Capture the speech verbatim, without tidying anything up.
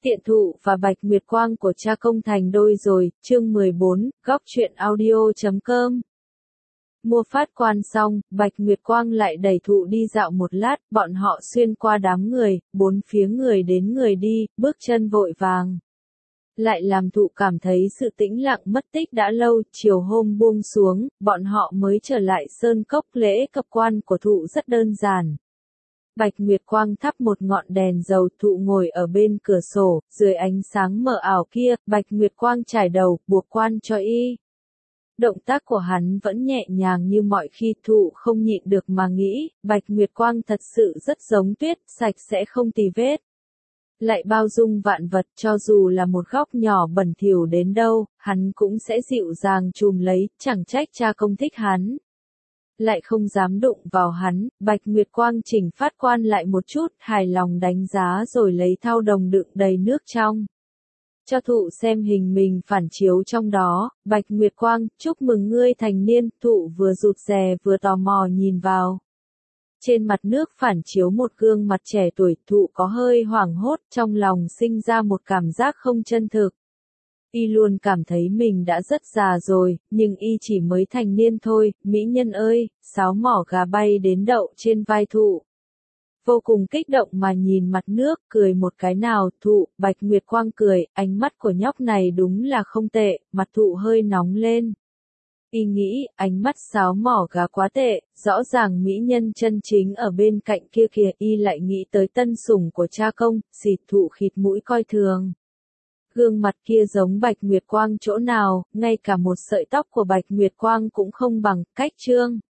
Tiện Thụ và Bạch Nguyệt Quang của cha công thành đôi rồi, chương mười bốn, góc truyện audio chấm com. Mua phát quan xong, Bạch Nguyệt Quang lại đẩy Thụ đi dạo một lát, bọn họ xuyên qua đám người, bốn phía người đến người đi, bước chân vội vàng. Lại làm Thụ cảm thấy sự tĩnh lặng mất tích đã lâu, chiều hôm buông xuống, bọn họ mới trở lại sơn cốc. Lễ cập quan của Thụ rất đơn giản. Bạch Nguyệt Quang thắp một ngọn đèn dầu, Thụ ngồi ở bên cửa sổ, dưới ánh sáng mờ ảo kia, Bạch Nguyệt Quang trải đầu, buộc quan cho y. Động tác của hắn vẫn nhẹ nhàng như mọi khi. Thụ không nhịn được mà nghĩ, Bạch Nguyệt Quang thật sự rất giống tuyết, sạch sẽ không tì vết. Lại bao dung vạn vật, cho dù là một góc nhỏ bẩn thỉu đến đâu, hắn cũng sẽ dịu dàng chùm lấy, chẳng trách cha công thích hắn. Lại không dám đụng vào hắn, Bạch Nguyệt Quang chỉnh phát quan lại một chút, hài lòng đánh giá rồi lấy thau đồng đựng đầy nước trong. Cho Thụ xem hình mình phản chiếu trong đó. Bạch Nguyệt Quang, chúc mừng ngươi thành niên. Thụ vừa rụt rè vừa tò mò nhìn vào. Trên mặt nước phản chiếu một gương mặt trẻ tuổi. Thụ có hơi hoảng hốt, trong lòng sinh ra một cảm giác không chân thực. Y luôn cảm thấy mình đã rất già rồi, nhưng y chỉ mới thành niên thôi. Mỹ nhân ơi, sáo mỏ gà bay đến đậu trên vai Thụ. Vô cùng kích động mà nhìn mặt nước, cười một cái nào. Thụ, Bạch Nguyệt Quang cười, ánh mắt của nhóc này đúng là không tệ. Mặt Thụ hơi nóng lên. Y nghĩ, ánh mắt sáo mỏ gà quá tệ, rõ ràng mỹ nhân chân chính ở bên cạnh kia kìa. Y lại nghĩ tới tân sủng của cha công, xịt. Thụ khịt mũi coi thường. Gương mặt kia giống Bạch Nguyệt Quang chỗ nào, ngay cả một sợi tóc của Bạch Nguyệt Quang cũng không bằng. Cách trương